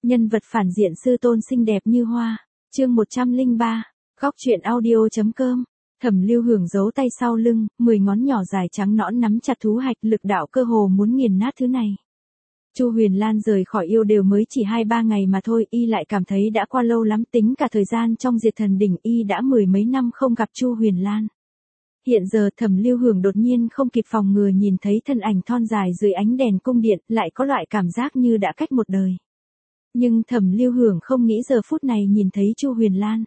Nhân vật phản diện sư tôn xinh đẹp như hoa. Chương 103. Góc truyện audio.com. Thẩm Lưu Hưởng giấu tay sau lưng, 10 ngón nhỏ dài trắng nõn nắm chặt thú hạch, lực đạo cơ hồ muốn nghiền nát thứ này. Chu Huyền Lan rời khỏi yêu đều mới chỉ 2-3 ngày mà thôi, y lại cảm thấy đã qua lâu lắm, tính cả thời gian trong Diệt Thần Đỉnh y đã 10 mấy năm không gặp Chu Huyền Lan. Hiện giờ Thẩm Lưu Hưởng đột nhiên không kịp phòng ngừa nhìn thấy thân ảnh thon dài dưới ánh đèn cung điện, lại có loại cảm giác như đã cách một đời. Nhưng Thẩm Lưu Hưởng không nghĩ giờ phút này nhìn thấy Chu Huyền Lan.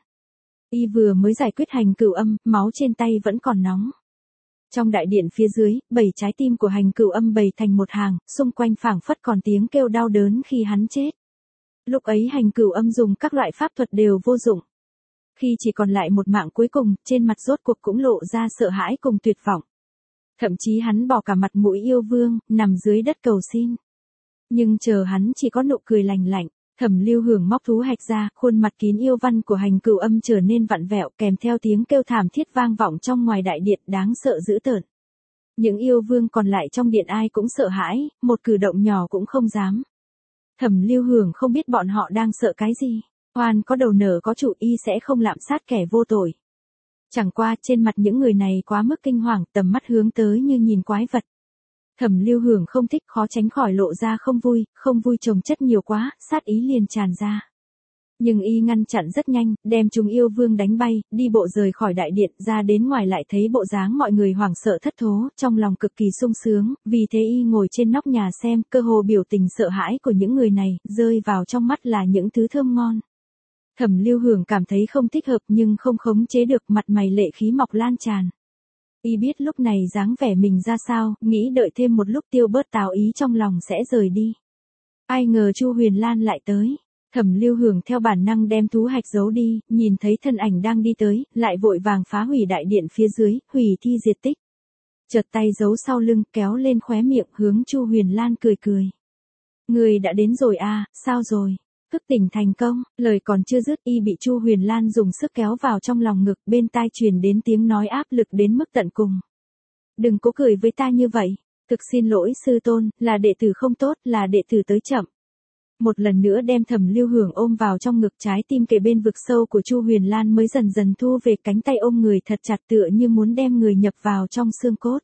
Y vừa mới giải quyết hành cửu âm, máu trên tay vẫn còn nóng. Trong đại điện phía dưới, 7 trái tim của hành cửu âm bày thành một hàng, xung quanh phảng phất còn tiếng kêu đau đớn khi hắn chết. Lúc ấy hành cửu âm dùng các loại pháp thuật đều vô dụng. Khi chỉ còn lại một mạng cuối cùng, trên mặt rốt cuộc cũng lộ ra sợ hãi cùng tuyệt vọng. Thậm chí hắn bỏ cả mặt mũi yêu vương, nằm dưới đất cầu xin. Nhưng chờ hắn chỉ có nụ cười lành lạnh. Thẩm Lưu Hưởng móc thú hạch ra, khuôn mặt kín yêu văn của hành cửu âm trở nên vặn vẹo, kèm theo tiếng kêu thảm thiết vang vọng trong ngoài đại điện, đáng sợ dữ tợn. Những yêu vương còn lại trong điện ai cũng sợ hãi, một cử động nhỏ cũng không dám. Thẩm Lưu Hưởng không biết bọn họ đang sợ cái gì. Oan có đầu nợ có chủ, y sẽ không lạm sát kẻ vô tội. Chẳng qua trên mặt những người này quá mức kinh hoàng, tầm mắt hướng tới như nhìn quái vật. Thẩm Lưu Hưởng không thích, khó tránh khỏi lộ ra không vui chồng chất nhiều quá, sát ý liền tràn ra. Nhưng y ngăn chặn rất nhanh, đem chúng yêu vương đánh bay, đi bộ rời khỏi đại điện, ra đến ngoài lại thấy bộ dáng mọi người hoảng sợ thất thố, trong lòng cực kỳ sung sướng, vì thế y ngồi trên nóc nhà xem, cơ hồ biểu tình sợ hãi của những người này, rơi vào trong mắt là những thứ thơm ngon. Thẩm Lưu Hưởng cảm thấy không thích hợp nhưng không khống chế được, mặt mày lệ khí mọc lan tràn. Y biết lúc này dáng vẻ mình ra sao, nghĩ đợi thêm một lúc tiêu bớt táo ý trong lòng sẽ rời đi. Ai ngờ Chu Huyền Lan lại tới. Thẩm Lưu Hưởng theo bản năng đem thú hạch giấu đi, nhìn thấy thân ảnh đang đi tới, lại vội vàng phá hủy đại điện phía dưới, hủy thi diệt tích. Chợt tay giấu sau lưng, kéo lên khóe miệng, hướng Chu Huyền Lan cười cười. Người đã đến rồi à, sao rồi? Thức tỉnh thành công, lời còn chưa dứt y bị Chu Huyền Lan dùng sức kéo vào trong lòng ngực, bên tai truyền đến tiếng nói áp lực đến mức tận cùng. Đừng cố cười với ta như vậy, thực xin lỗi sư tôn, là đệ tử không tốt, là đệ tử tới chậm. Một lần nữa đem Thẩm Lưu Hưởng ôm vào trong ngực, trái tim kề bên vực sâu của Chu Huyền Lan mới dần dần thu về, cánh tay ôm người thật chặt tựa như muốn đem người nhập vào trong xương cốt.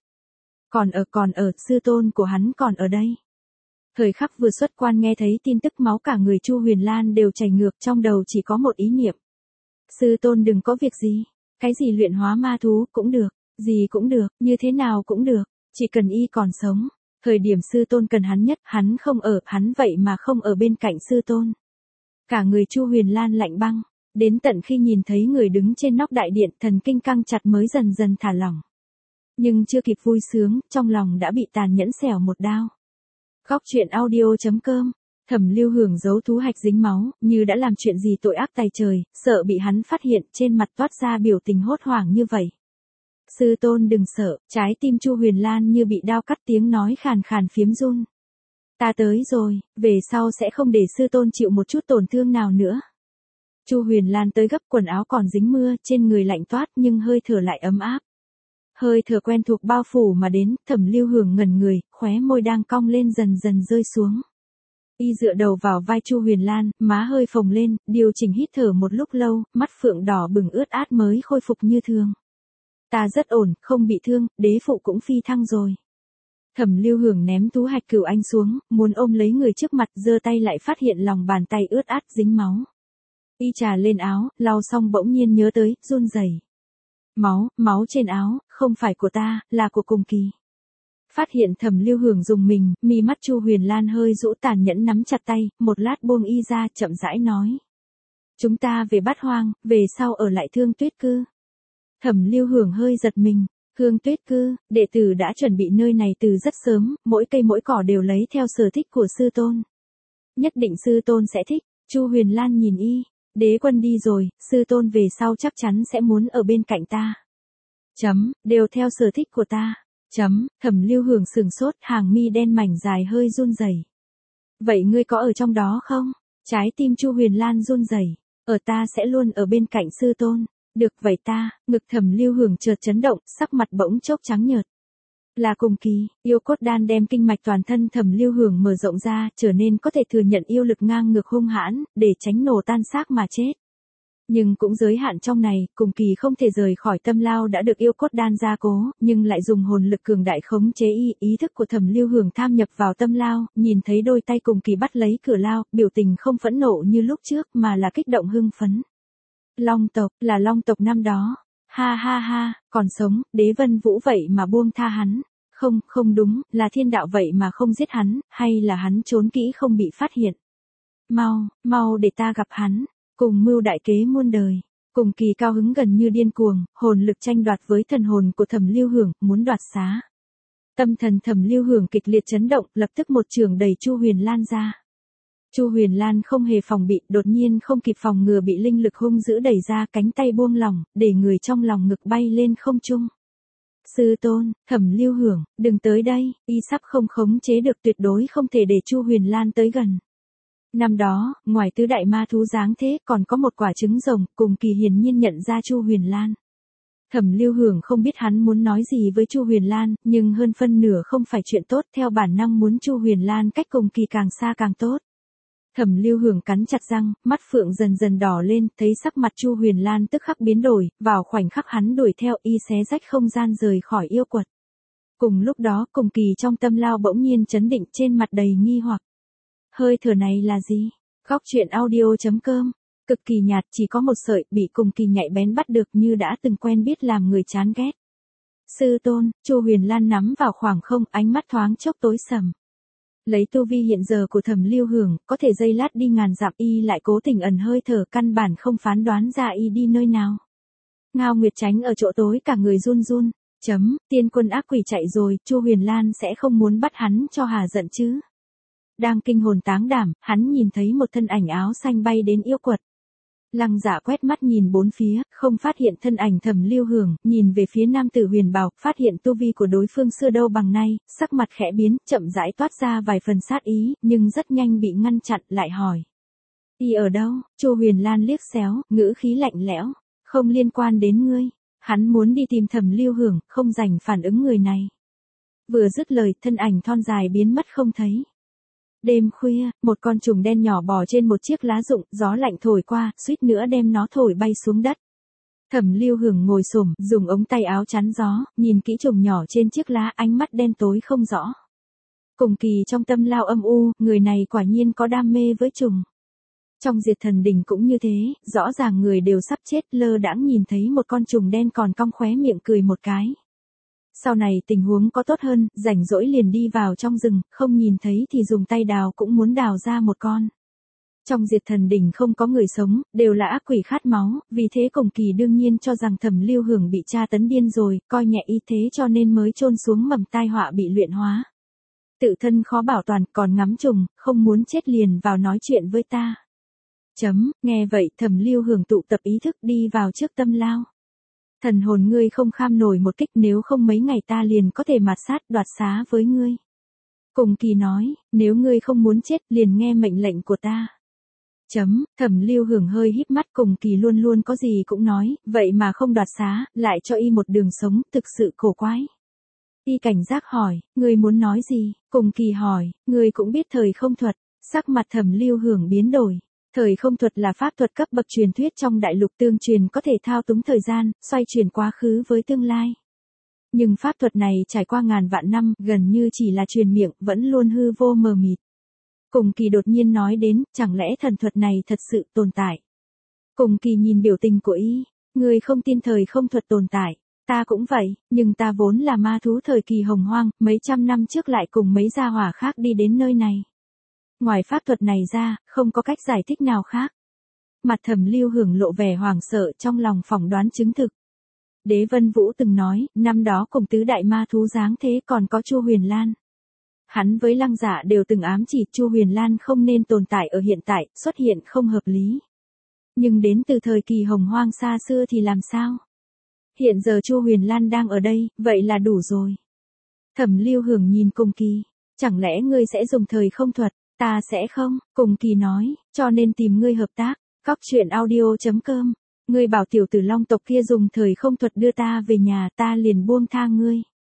Còn ở, sư tôn của hắn còn ở đây. Thời khắc vừa xuất quan nghe thấy tin tức máu cả người Chu Huyền Lan đều chảy ngược, trong đầu chỉ có một ý niệm. Sư tôn đừng có việc gì, cái gì luyện hóa ma thú cũng được, gì cũng được, như thế nào cũng được, chỉ cần y còn sống. Thời điểm sư tôn cần hắn nhất, hắn không ở, hắn vậy mà không ở bên cạnh sư tôn. Cả người Chu Huyền Lan lạnh băng, đến tận khi nhìn thấy người đứng trên nóc đại điện, thần kinh căng chặt mới dần dần thả lỏng. Nhưng chưa kịp vui sướng, trong lòng đã bị tàn nhẫn xẻo một đao. Góc truyện audio.com. Thẩm Lưu Hưởng giấu thú hạch dính máu, như đã làm chuyện gì tội ác tày trời, sợ bị hắn phát hiện, trên mặt toát ra biểu tình hốt hoảng như vậy. Sư tôn đừng sợ, trái tim Chu Huyền Lan như bị đao cắt, tiếng nói khàn khàn phiếm run. Ta tới rồi, về sau sẽ không để sư tôn chịu một chút tổn thương nào nữa. Chu Huyền Lan tới gấp, quần áo còn dính mưa, trên người lạnh toát nhưng hơi thở lại ấm áp. Hơi thở quen thuộc bao phủ mà đến, Thẩm Lưu Hưởng ngẩn người, khóe môi đang cong lên dần dần rơi xuống. Y dựa đầu vào vai Chu Huyền Lan, má hơi phồng lên, điều chỉnh hít thở một lúc lâu, mắt phượng đỏ bừng ướt át mới khôi phục như thường. Ta rất ổn, không bị thương, đế phụ cũng phi thăng rồi. Thẩm Lưu Hưởng ném thú hạch cửu anh xuống, muốn ôm lấy người trước mặt, giơ tay lại phát hiện lòng bàn tay ướt át dính máu. Y trà lên áo, lau xong bỗng nhiên nhớ tới, run rẩy. Máu trên áo, không phải của ta, là của Cùng Kỳ. Phát hiện Thẩm Lưu Hưởng dùng mình, mi mắt Chu Huyền Lan hơi rũ, tàn nhẫn nắm chặt tay, một lát buông y ra, chậm rãi nói. Chúng ta về Bát Hoang, về sau ở lại Thương Tuyết Cư. Thẩm Lưu Hưởng hơi giật mình, Thương Tuyết Cư, đệ tử đã chuẩn bị nơi này từ rất sớm, mỗi cây mỗi cỏ đều lấy theo sở thích của sư tôn. Nhất định sư tôn sẽ thích. Chu Huyền Lan nhìn y. Đế quân đi rồi, sư tôn về sau chắc chắn sẽ muốn ở bên cạnh ta. Đều theo sở thích của ta. Thẩm Lưu Hưởng sừng sốt, hàng mi đen mảnh dài hơi run rẩy. Vậy ngươi có ở trong đó không? Trái tim Chu Huyền Lan run rẩy. Ở, ta sẽ luôn ở bên cạnh sư tôn. Được vậy ta, ngực Thẩm Lưu Hưởng chợt chấn động, sắc mặt bỗng chốc trắng nhợt. Là cùng kỳ, yêu cốt đan đem kinh mạch toàn thân Thẩm Lưu Hưởng mở rộng ra, trở nên có thể thừa nhận yêu lực ngang ngược hung hãn, để tránh nổ tan xác mà chết. Nhưng cũng giới hạn trong này, cùng kỳ không thể rời khỏi tâm lao đã được yêu cốt đan gia cố, nhưng lại dùng hồn lực cường đại khống chế ý thức của Thẩm Lưu Hưởng tham nhập vào tâm lao, nhìn thấy đôi tay cùng kỳ bắt lấy cửa lao, biểu tình không phẫn nộ như lúc trước mà là kích động hưng phấn. Long tộc, là Long tộc năm đó. Ha ha ha, còn sống, Đế Vân Vũ vậy mà buông tha hắn. Không, không đúng, là thiên đạo vậy mà không giết hắn, hay là hắn trốn kỹ không bị phát hiện. Mau, mau để ta gặp hắn. Cùng mưu đại kế muôn đời. Cùng kỳ cao hứng gần như điên cuồng, hồn lực tranh đoạt với thần hồn của Thẩm Lưu Hưởng, muốn đoạt xá. Tâm thần Thẩm Lưu Hưởng kịch liệt chấn động, lập tức một chưởng đẩy Chu Huyền Lan ra. Chu Huyền Lan không hề phòng bị, đột nhiên không kịp phòng ngừa bị linh lực hung dữ đẩy ra, cánh tay buông lỏng, để người trong lòng ngực bay lên không trung. Sư tôn, Thẩm Lưu Hưởng, đừng tới đây, y sắp không khống chế được, tuyệt đối không thể để Chu Huyền Lan tới gần. Năm đó, ngoài tứ đại ma thú dáng thế, còn có một quả trứng rồng, cùng kỳ hiển nhiên nhận ra Chu Huyền Lan. Thẩm Lưu Hưởng không biết hắn muốn nói gì với Chu Huyền Lan, nhưng hơn phân nửa không phải chuyện tốt, theo bản năng muốn Chu Huyền Lan cách cùng kỳ càng xa càng tốt. Thẩm Lưu Hưởng cắn chặt răng, mắt phượng dần dần đỏ lên, thấy sắc mặt Chu Huyền Lan tức khắc biến đổi, vào khoảnh khắc hắn đuổi theo y xé rách không gian rời khỏi yêu quật. Cùng lúc đó, cùng kỳ trong tâm lao bỗng nhiên chấn định, trên mặt đầy nghi hoặc. Hơi thở này là gì? Góc truyện audio.com. Cực kỳ nhạt, chỉ có một sợi, bị cùng kỳ nhạy bén bắt được như đã từng quen biết làm người chán ghét. Sư tôn, Chu Huyền Lan nắm vào khoảng không, ánh mắt thoáng chốc tối sầm. Lấy tu vi hiện giờ của Thẩm Lưu Hưởng, có thể giây lát đi ngàn dặm, y lại cố tình ẩn hơi thở, căn bản không phán đoán ra y đi nơi nào. Ngao Nguyệt tránh ở chỗ tối cả người run run. Tiên quân ác quỷ chạy rồi, Chu Huyền Lan sẽ không muốn bắt hắn cho hà giận chứ. Đang kinh hồn táng đảm, hắn nhìn thấy một thân ảnh áo xanh bay đến yêu quật. Lăng Dạ quét mắt nhìn bốn phía, không phát hiện thân ảnh Thẩm Lưu Hưởng, nhìn về phía nam tử huyền bào, phát hiện tu vi của đối phương xưa đâu bằng nay, sắc mặt khẽ biến, chậm rãi toát ra vài phần sát ý, nhưng rất nhanh bị ngăn chặn, lại hỏi. Y ở đâu? Chu Huyền Lan liếc xéo, ngữ khí lạnh lẽo, không liên quan đến ngươi. Hắn muốn đi tìm Thẩm Lưu Hưởng, không rảnh phản ứng người này. Vừa dứt lời, thân ảnh thon dài biến mất không thấy. Đêm khuya, một con trùng đen nhỏ bò trên một chiếc lá rụng, gió lạnh thổi qua, suýt nữa đem nó thổi bay xuống đất. Thẩm Lưu Hưởng ngồi xổm, dùng ống tay áo chắn gió, nhìn kỹ trùng nhỏ trên chiếc lá, ánh mắt đen tối không rõ. Cùng kỳ trong tâm lao âm u, người này quả nhiên có đam mê với trùng. Trong Diệt Thần Đỉnh cũng như thế, rõ ràng người đều sắp chết, lơ đãng nhìn thấy một con trùng đen còn cong khóe miệng cười một cái. Sau này tình huống có tốt hơn, rảnh rỗi liền đi vào trong rừng, không nhìn thấy thì dùng tay đào cũng muốn đào ra một con. Trong Diệt Thần Đỉnh không có người sống, đều là ác quỷ khát máu, vì thế cùng kỳ đương nhiên cho rằng Thẩm Lưu Hưởng bị tra tấn điên rồi, coi nhẹ y thế cho nên mới chôn xuống mầm tai họa bị luyện hóa. Tự thân khó bảo toàn, còn ngắm trùng, không muốn chết liền vào nói chuyện với ta. Nghe vậy Thẩm Lưu Hưởng tụ tập ý thức đi vào trước tâm lao. Thần hồn ngươi không kham nổi một kích, nếu không mấy ngày ta liền có thể mạt sát đoạt xá với ngươi. Cùng kỳ nói, nếu ngươi không muốn chết liền nghe mệnh lệnh của ta. Thẩm Lưu Hưởng hơi híp mắt, cùng kỳ luôn luôn có gì cũng nói, vậy mà không đoạt xá, lại cho y một đường sống, thực sự cổ quái. Y cảnh giác hỏi, ngươi muốn nói gì? Cùng kỳ hỏi, ngươi cũng biết thời không thuật, sắc mặt Thẩm Lưu Hưởng biến đổi. Thời không thuật là pháp thuật cấp bậc truyền thuyết trong đại lục tương truyền, có thể thao túng thời gian, xoay chuyển quá khứ với tương lai. Nhưng pháp thuật này trải qua ngàn vạn năm, gần như chỉ là truyền miệng, vẫn luôn hư vô mờ mịt. Cùng kỳ đột nhiên nói đến, chẳng lẽ thần thuật này thật sự tồn tại? Cùng kỳ nhìn biểu tình của y, người không tin thời không thuật tồn tại. Ta cũng vậy, nhưng ta vốn là ma thú thời kỳ hồng hoang, mấy trăm năm trước lại cùng mấy gia hỏa khác đi đến nơi này. Ngoài pháp thuật này ra, không có cách giải thích nào khác. Mặt Thẩm Lưu Hưởng lộ vẻ hoảng sợ, trong lòng phỏng đoán chứng thực. Đế Vân Vũ từng nói, năm đó cùng tứ đại ma thú dáng thế còn có Chu Huyền Lan. Hắn với Lăng Dạ đều từng ám chỉ Chu Huyền Lan không nên tồn tại ở hiện tại, xuất hiện không hợp lý. Nhưng đến từ thời kỳ hồng hoang xa xưa thì làm sao? Hiện giờ Chu Huyền Lan đang ở đây, vậy là đủ rồi. Thẩm Lưu Hưởng nhìn Cùng Kỳ, chẳng lẽ ngươi sẽ dùng thời không thuật? Ta sẽ không, Cùng Kỳ nói, cho nên tìm ngươi hợp tác. Góc truyện audio.com. Ngươi bảo tiểu tử Long tộc kia dùng thời không thuật đưa ta về nhà, ta liền buông tha ngươi.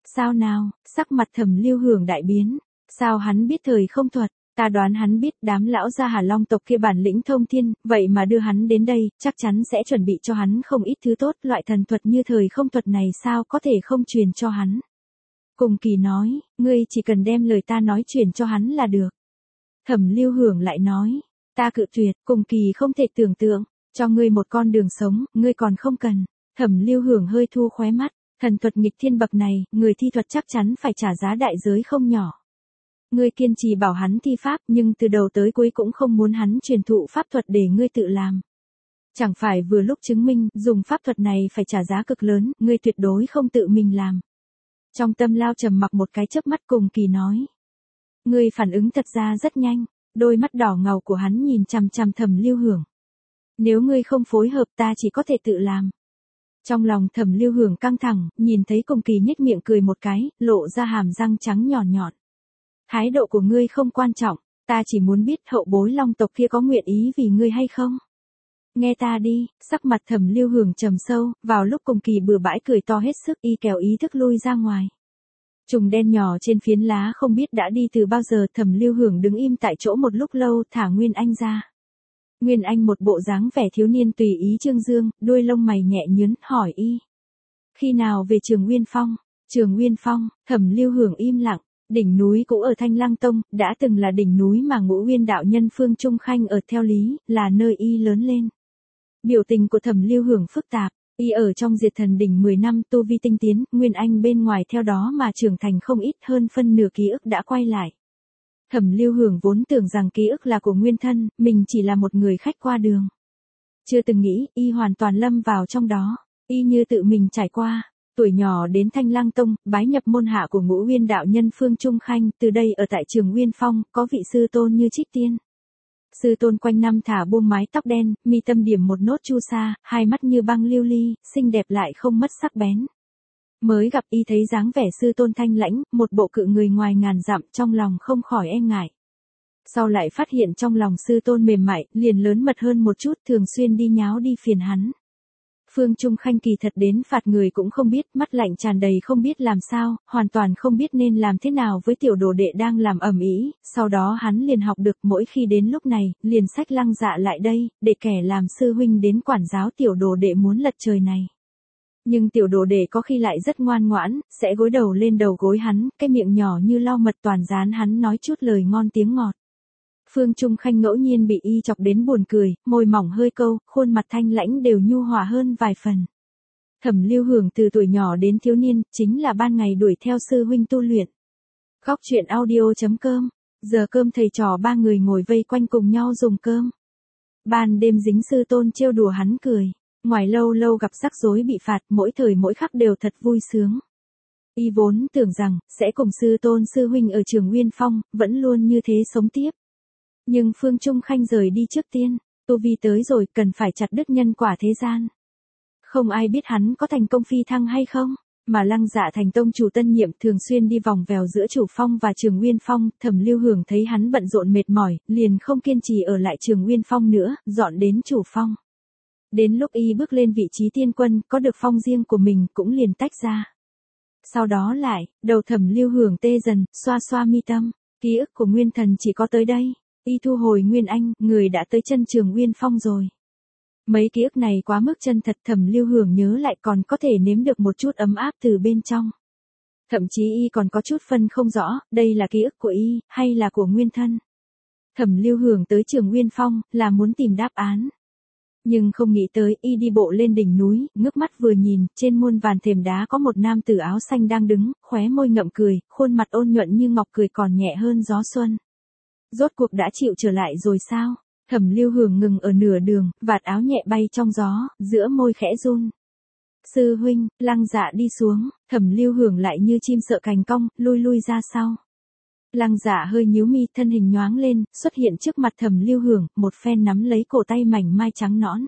Sao nào, sắc mặt Thẩm Lưu Hưởng đại biến. Sao hắn biết thời không thuật? Ta đoán hắn biết đám lão gia Hà Long tộc kia bản lĩnh thông thiên, vậy mà đưa hắn đến đây, chắc chắn sẽ chuẩn bị cho hắn không ít thứ tốt, loại thần thuật như thời không thuật này sao có thể không truyền cho hắn. Cùng Kỳ nói, ngươi chỉ cần đem lời ta nói truyền cho hắn là được. Thẩm Lưu Hưởng lại nói, ta cự tuyệt, Cùng Kỳ không thể tưởng tượng, cho ngươi một con đường sống, ngươi còn không cần. Thẩm Lưu Hưởng hơi thu khóe mắt, thần thuật nghịch thiên bậc này, người thi thuật chắc chắn phải trả giá đại giới không nhỏ. Ngươi kiên trì bảo hắn thi pháp nhưng từ đầu tới cuối cũng không muốn hắn truyền thụ pháp thuật để ngươi tự làm. Chẳng phải vừa lúc chứng minh dùng pháp thuật này phải trả giá cực lớn, ngươi tuyệt đối không tự mình làm. Trong tâm Lao trầm mặc một cái chớp mắt Cùng Kỳ nói. Ngươi phản ứng thật ra rất nhanh, đôi mắt đỏ ngầu của hắn nhìn chằm chằm Thẩm Lưu Hưởng. Nếu ngươi không phối hợp ta chỉ có thể tự làm. Trong lòng Thẩm Lưu Hưởng căng thẳng, nhìn thấy Cùng Kỳ nhếch miệng cười một cái, lộ ra hàm răng trắng nhọn nhọn. Thái độ của ngươi không quan trọng, ta chỉ muốn biết hậu bối Long tộc kia có nguyện ý vì ngươi hay không. Nghe ta đi, sắc mặt Thẩm Lưu Hưởng trầm sâu, vào lúc Cùng Kỳ bừa bãi cười to hết sức y kéo ý thức lui ra ngoài. Trùng đen nhỏ trên phiến lá không biết đã đi từ bao giờ. Thẩm Lưu Hưởng đứng im tại chỗ một lúc lâu thả Nguyên Anh ra. Nguyên Anh một bộ dáng vẻ thiếu niên tùy ý trương dương, đuôi lông mày nhẹ nhướn, hỏi y. Khi nào về Trường Nguyên Phong? Trường Nguyên Phong, Thẩm Lưu Hưởng im lặng. Đỉnh núi cũ ở Thanh Lăng Tông, đã từng là đỉnh núi mà Ngũ Uyên đạo nhân Phương Trung Khanh ở theo lý, là nơi y lớn lên. Biểu tình của Thẩm Lưu Hưởng phức tạp, y ở trong Diệt Thần đỉnh 10 năm tu vi tinh tiến, Nguyên Anh bên ngoài theo đó mà trưởng thành không ít, hơn phân nửa ký ức đã quay lại. Thẩm Lưu Hưởng vốn tưởng rằng ký ức là của nguyên thân, mình chỉ là một người khách qua đường. Chưa từng nghĩ, y hoàn toàn lâm vào trong đó, y như tự mình trải qua. Tuổi nhỏ đến Thanh Lăng Tông, bái nhập môn hạ của Ngũ Uyên đạo nhân Phương Trung Khanh, từ đây ở tại Trường Nguyên Phong, có vị sư tôn như Trích Tiên. Sư tôn quanh năm thả buông mái tóc đen, mi tâm điểm một nốt chu sa, hai mắt như băng lưu ly, xinh đẹp lại không mất sắc bén. Mới gặp y thấy dáng vẻ sư tôn thanh lãnh, một bộ cự người ngoài ngàn dặm, trong lòng không khỏi e ngại. Sau lại phát hiện trong lòng sư tôn mềm mại, liền lớn mật hơn một chút, thường xuyên đi nháo đi phiền hắn. Phương Trung Khanh kỳ thật đến phạt người cũng không biết, mắt lạnh tràn đầy không biết làm sao, hoàn toàn không biết nên làm thế nào với tiểu đồ đệ đang làm ầm ĩ. Sau đó hắn liền học được, mỗi khi đến lúc này, liền xách Lăng Dạ lại đây, để kẻ làm sư huynh đến quản giáo tiểu đồ đệ muốn lật trời này. Nhưng tiểu đồ đệ có khi lại rất ngoan ngoãn, sẽ gối đầu lên đầu gối hắn, cái miệng nhỏ như lau mật toàn dán hắn nói chút lời ngon tiếng ngọt. Phương Trung Khanh ngẫu nhiên bị y chọc đến buồn cười, môi mỏng hơi câu, khuôn mặt thanh lãnh đều nhu hòa hơn vài phần. Thẩm Lưu Hưởng từ tuổi nhỏ đến thiếu niên, chính là ban ngày đuổi theo sư huynh tu luyện. Góc truyện audio.com, giờ cơm thầy trò ba người ngồi vây quanh cùng nhau dùng cơm. Ban đêm dính sư tôn trêu đùa hắn cười, ngoài lâu lâu gặp rắc rối bị phạt, mỗi thời mỗi khắc đều thật vui sướng. Y vốn tưởng rằng, sẽ cùng sư tôn sư huynh ở Trường Nguyên Phong, vẫn luôn như thế sống tiếp. Nhưng Phương Trung Khanh rời đi trước tiên, tu vi tới rồi, cần phải chặt đứt nhân quả thế gian. Không ai biết hắn có thành công phi thăng hay không, mà Lăng Dạ thành tông chủ tân nhiệm thường xuyên đi vòng vèo giữa Chủ Phong và Trường Nguyên Phong. Thẩm Lưu Hưởng thấy hắn bận rộn mệt mỏi, liền không kiên trì ở lại Trường Nguyên Phong nữa, dọn đến Chủ Phong. Đến lúc y bước lên vị trí tiên quân, có được phong riêng của mình, cũng liền tách ra. Sau đó lại, đầu Thẩm Lưu Hưởng tê dần, xoa xoa mi tâm, ký ức của nguyên thần chỉ có tới đây. Y thu hồi Nguyên Anh, người đã tới chân Trường Nguyên Phong rồi. Mấy ký ức này quá mức chân thật, Thẩm Lưu Hưởng nhớ lại còn có thể nếm được một chút ấm áp từ bên trong. Thậm chí y còn có chút phân không rõ, đây là ký ức của y, hay là của nguyên thân. Thẩm Lưu Hưởng tới Trường Nguyên Phong, là muốn tìm đáp án. Nhưng không nghĩ tới, y đi bộ lên đỉnh núi, ngước mắt vừa nhìn, trên muôn vàn thềm đá có một nam tử áo xanh đang đứng, khóe môi ngậm cười, khuôn mặt ôn nhuận như ngọc, cười còn nhẹ hơn gió xuân. Rốt cuộc đã chịu trở lại rồi sao? Thẩm Lưu Hưởng ngừng ở nửa đường, vạt áo nhẹ bay trong gió, giữa môi khẽ run. Sư huynh, Lăng Dạ đi xuống, Thẩm Lưu Hưởng lại như chim sợ cành cong, lui ra sau. Lăng Dạ hơi nhíu mi, thân hình nhoáng lên, xuất hiện trước mặt Thẩm Lưu Hưởng, một phen nắm lấy cổ tay mảnh mai trắng nõn.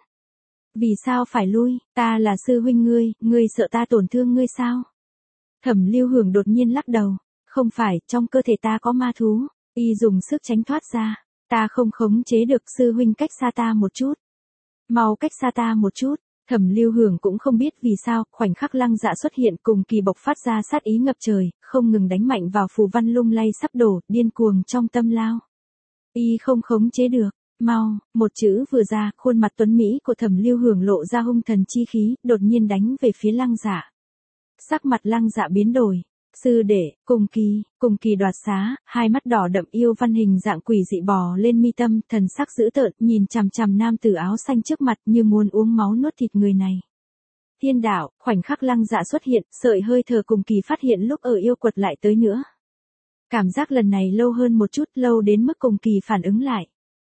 Vì sao phải lui, ta là sư huynh ngươi sợ ta tổn thương ngươi sao? Thẩm Lưu Hưởng đột nhiên lắc đầu, không phải, trong cơ thể ta có ma thú. Y dùng sức tránh thoát ra, ta không khống chế được, sư huynh cách xa ta một chút. Mau cách xa ta một chút. Thẩm Lưu Hưởng cũng không biết vì sao, khoảnh khắc Lăng Dạ xuất hiện cùng kỳ bộc phát ra sát ý ngập trời, không ngừng đánh mạnh vào phù văn lung lay sắp đổ, điên cuồng trong tâm lao. Y không khống chế được, mau, một chữ vừa ra, khuôn mặt tuấn Mỹ của Thẩm Lưu Hưởng lộ ra hung thần chi khí, đột nhiên đánh về phía Lăng Dạ. Sắc mặt Lăng Dạ biến đổi. Sư đệ, cùng kỳ đoạt xá, hai mắt đỏ đậm yêu văn hình dạng quỷ dị bò lên mi tâm, thần sắc dữ tợn, nhìn chằm chằm nam tử áo xanh trước mặt như muốn uống máu nuốt thịt người này. Thiên đạo, khoảnh khắc Lăng Dạ xuất hiện, sợi hơi thở cùng kỳ phát hiện lúc ở yêu quật lại tới nữa. Cảm giác lần này lâu hơn một chút, lâu đến mức cùng kỳ phản ứng lại.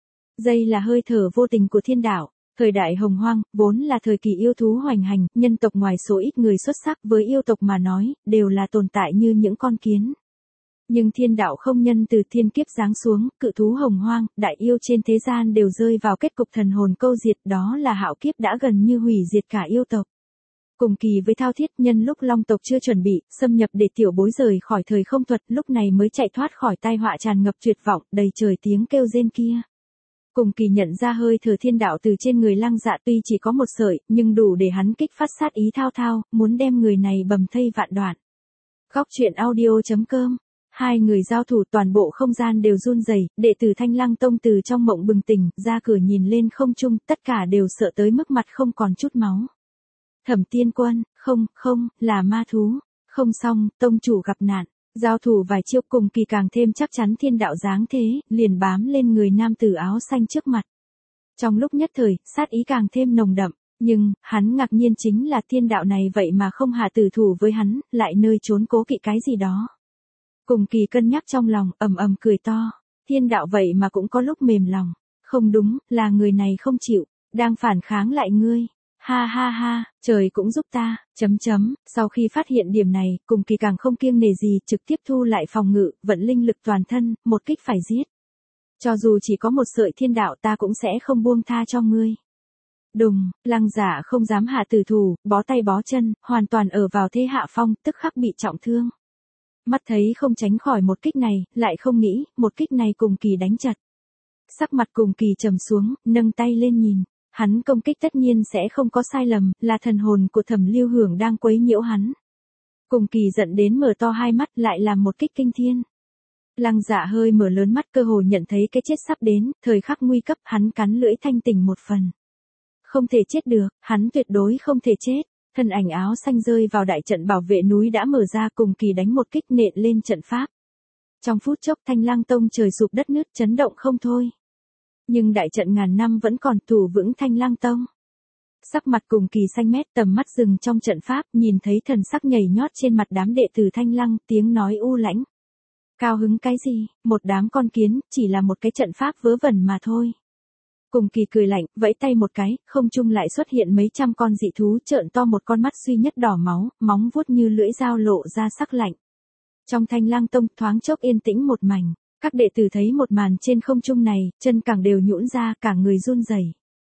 Đây là hơi thở vô tình của thiên đạo. Thời đại hồng hoang, vốn là thời kỳ yêu thú hoành hành, nhân tộc ngoài số ít người xuất sắc với yêu tộc mà nói, đều là tồn tại như những con kiến. Nhưng thiên đạo không nhân từ thiên kiếp giáng xuống, cự thú hồng hoang, đại yêu trên thế gian đều rơi vào kết cục thần hồn câu diệt, đó là hạo kiếp đã gần như hủy diệt cả yêu tộc. Cùng kỳ với thao thiết nhân lúc long tộc chưa chuẩn bị, xâm nhập để tiểu bối rời khỏi thời không thuật, lúc này mới chạy thoát khỏi tai họa tràn ngập tuyệt vọng, đầy trời tiếng kêu rên kia. Cùng kỳ nhận ra hơi thở thiên đạo từ trên người Lăng Dạ tuy chỉ có một sợi, nhưng đủ để hắn kích phát sát ý thao thao, muốn đem người này bầm thây vạn đoạn. Góc truyện audio.com. Hai người giao thủ toàn bộ không gian đều run rẩy, đệ tử Thanh Lăng Tông từ trong mộng bừng tỉnh, ra cửa nhìn lên không trung, tất cả đều sợ tới mức mặt không còn chút máu. Thẩm Tiên Quân, không, là ma thú. Không xong, tông chủ gặp nạn. Giao thủ vài chiêu cùng kỳ càng thêm chắc chắn thiên đạo dáng thế, liền bám lên người nam tử áo xanh trước mặt. Trong lúc nhất thời, sát ý càng thêm nồng đậm, nhưng, hắn ngạc nhiên chính là thiên đạo này vậy mà không hạ tử thủ với hắn, lại nơi trốn cố kỵ cái gì đó. Cùng kỳ cân nhắc trong lòng, ầm ầm cười to, thiên đạo vậy mà cũng có lúc mềm lòng, không đúng, là người này không chịu, đang phản kháng lại ngươi. Ha ha ha, trời cũng giúp ta, . Sau khi phát hiện điểm này, cùng kỳ càng không kiêng nể gì, trực tiếp thu lại phòng ngự, vận linh lực toàn thân, một kích phải giết. Cho dù chỉ có một sợi thiên đạo ta cũng sẽ không buông tha cho ngươi. Đùng, Lăng Dạ không dám hạ tử thủ, bó tay bó chân, hoàn toàn ở vào thế hạ phong, tức khắc bị trọng thương. Mắt thấy không tránh khỏi một kích này, lại không nghĩ, một kích này cùng kỳ đánh chặt. Sắc mặt cùng kỳ trầm xuống, nâng tay lên nhìn. Hắn công kích tất nhiên sẽ không có sai lầm, là thần hồn của Thẩm Lưu Hưởng đang quấy nhiễu hắn. Cùng kỳ giận đến mở to hai mắt lại làm một kích kinh thiên. Lăng Dạ hơi mở lớn mắt cơ hồ nhận thấy cái chết sắp đến, thời khắc nguy cấp hắn cắn lưỡi thanh tỉnh một phần. Không thể chết được, hắn tuyệt đối không thể chết. Thân ảnh áo xanh rơi vào đại trận bảo vệ núi đã mở ra cùng kỳ đánh một kích nện lên trận pháp. Trong phút chốc Thanh Lăng Tông trời sụp đất nứt chấn động không thôi. Nhưng đại trận ngàn năm vẫn còn thủ vững Thanh Lăng Tông. Sắc mặt cùng kỳ xanh mét tầm mắt dừng trong trận pháp, nhìn thấy thần sắc nhảy nhót trên mặt đám đệ tử Thanh Lăng, tiếng nói u lãnh. Cao hứng cái gì, một đám con kiến, chỉ là một cái trận pháp vớ vẩn mà thôi. Cùng kỳ cười lạnh, vẫy tay một cái, không trung lại xuất hiện mấy trăm con dị thú trợn to một con mắt duy nhất đỏ máu, móng vuốt như lưỡi dao lộ ra sắc lạnh. Trong Thanh Lăng Tông thoáng chốc yên tĩnh một mảnh. Các đệ tử thấy một màn trên không trung này, chân càng đều nhũn ra, cả người run rẩy.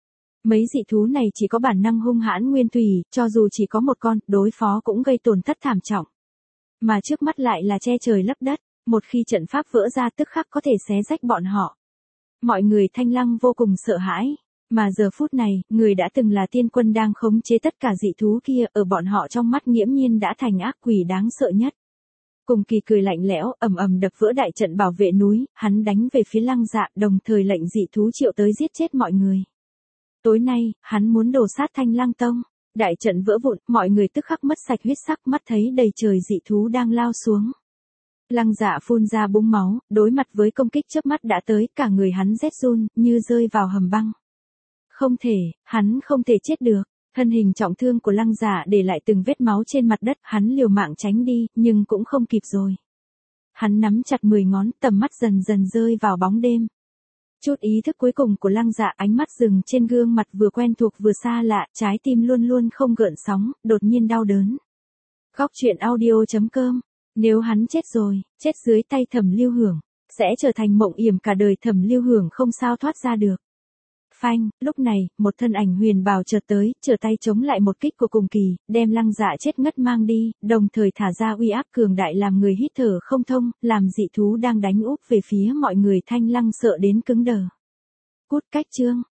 Mấy dị thú này chỉ có bản năng hung hãn nguyên thủy, cho dù chỉ có một con, đối phó cũng gây tổn thất thảm trọng. Mà trước mắt lại là che trời lấp đất, một khi trận pháp vỡ ra tức khắc có thể xé rách bọn họ. Mọi người Thanh Lăng vô cùng sợ hãi, mà giờ phút này, người đã từng là tiên quân đang khống chế tất cả dị thú kia, ở bọn họ trong mắt nghiễm nhiên đã thành ác quỷ đáng sợ nhất. Cùng kỳ cười lạnh lẽo, ầm ầm đập vỡ đại trận bảo vệ núi, hắn đánh về phía Lăng Dạ, đồng thời lệnh dị thú triệu tới giết chết mọi người. Tối nay, hắn muốn đổ sát Thanh Lăng Tông. Đại trận vỡ vụn, mọi người tức khắc mất sạch huyết sắc, mắt thấy đầy trời dị thú đang lao xuống. Lăng Dạ phun ra búng máu, đối mặt với công kích chớp mắt đã tới, cả người hắn rét run, như rơi vào hầm băng. Không thể, hắn không thể chết được. Thân hình trọng thương của Lăng Dạ để lại từng vết máu trên mặt đất, hắn liều mạng tránh đi, nhưng cũng không kịp rồi. Hắn nắm chặt 10 ngón, tầm mắt dần dần rơi vào bóng đêm. Chút ý thức cuối cùng của Lăng Dạ, ánh mắt dừng trên gương mặt vừa quen thuộc vừa xa lạ, trái tim luôn luôn không gợn sóng, đột nhiên đau đớn. Góc truyện audio.com. Nếu hắn chết rồi, chết dưới tay Thẩm Lưu Hưởng, sẽ trở thành mộng yểm cả đời, Thẩm Lưu Hưởng không sao thoát ra được. Phanh, lúc này, một thân ảnh huyền bào chợt tới, trở tay chống lại một kích của cùng kỳ, đem Lăng Dạ chết ngất mang đi, đồng thời thả ra uy áp cường đại làm người hít thở không thông, làm dị thú đang đánh úp về phía mọi người Thanh Lăng sợ đến cứng đờ. Cút cách chương.